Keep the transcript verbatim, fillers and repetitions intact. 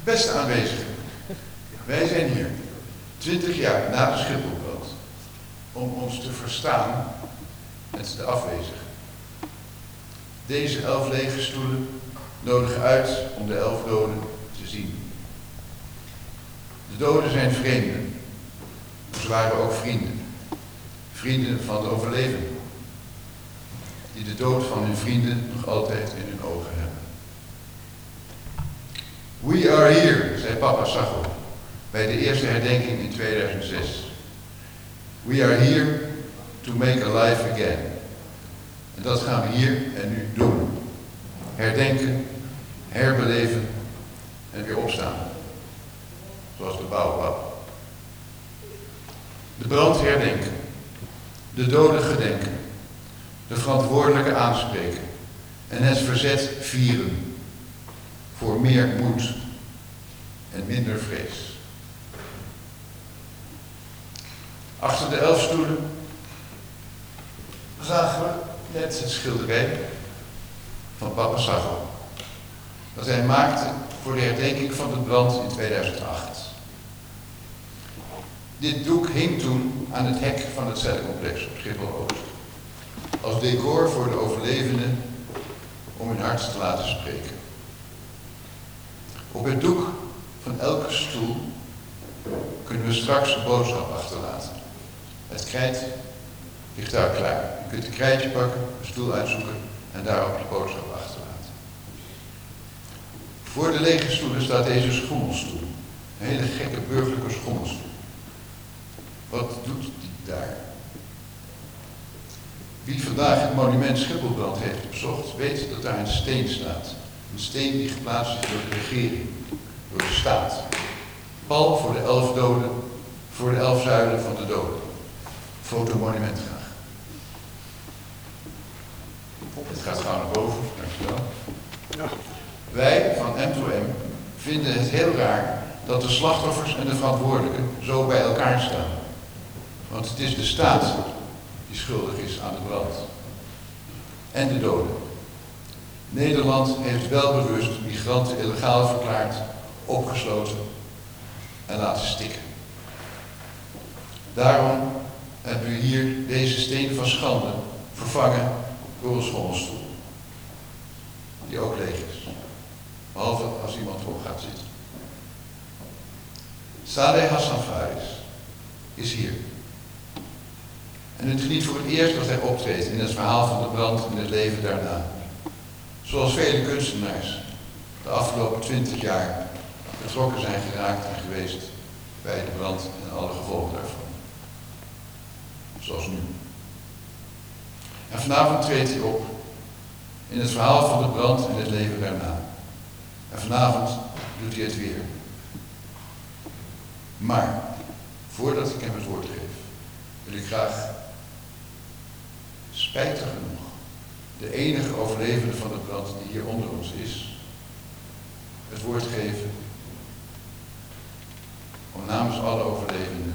Beste aanwezigen, wij zijn hier, twintig jaar na de Schipholbrand, om ons te verstaan met de afwezigen. Deze elf lege stoelen nodigen uit om de elf doden te zien. De doden zijn vreemden, maar ze waren ook vrienden. Vrienden van de overlevenden, die de dood van hun vrienden nog altijd in hun ogen hebben. We are here, zei papa Sacho bij de eerste herdenking in tweeduizend zes. We are here to make a life again. En dat gaan we hier en nu doen. Herdenken, herbeleven en weer opstaan. Zoals de bouwpap. De brand herdenken. De doden gedenken. De verantwoordelijke aanspreken. En het verzet vieren. Voor meer moed en minder vrees. Achter de elf stoelen zagen we net het schilderij van papa Sacho, dat hij maakte voor de herdenking van de brand in tweeduizend acht. Dit doek hing toen aan het hek van het cellencomplex op Schiphol-Oost, als decor voor de overlevenden om hun hart te laten spreken. Op het doek van elke stoel kunnen we straks een boodschap achterlaten. Het krijt ligt daar klaar. Je kunt een krijtje pakken, een stoel uitzoeken en daarop de boodschap achterlaten. Voor de lege stoelen staat deze schommelstoel. Een hele gekke burgerlijke schommelstoel. Wat doet die daar? Wie vandaag het monument Schipholbrand heeft bezocht, weet dat daar een steen staat. Een steen die geplaatst is door de regering, door de staat. Pal voor de elf doden, voor de elf zuilen van de doden. Fotomonument graag. Het gaat gauw naar boven, dankjewel. Ja. Wij van M twee M vinden het heel raar dat de slachtoffers en de verantwoordelijken zo bij elkaar staan. Want het is de staat die schuldig is aan de brand. En de doden. Nederland heeft welbewust migranten illegaal verklaard, opgesloten en laten stikken. Daarom hebben we hier deze steen van schande vervangen door een schommelstoel. Die ook leeg is. Behalve als iemand erop gaat zitten. Saleh Hassan Faris is hier. En het is niet voor het eerst dat hij optreedt in het verhaal van de brand en het leven daarna. Zoals vele kunstenaars de afgelopen twintig jaar betrokken zijn geraakt en geweest bij de brand en alle gevolgen daarvan. Zoals nu. En vanavond treedt hij op in het verhaal van de brand en het leven daarna. En vanavond doet hij het weer. Maar, voordat ik hem het woord geef, wil ik graag, spijtig genoeg, de enige overlevende van de brand die hier onder ons is, het woord geven om namens alle overlevenden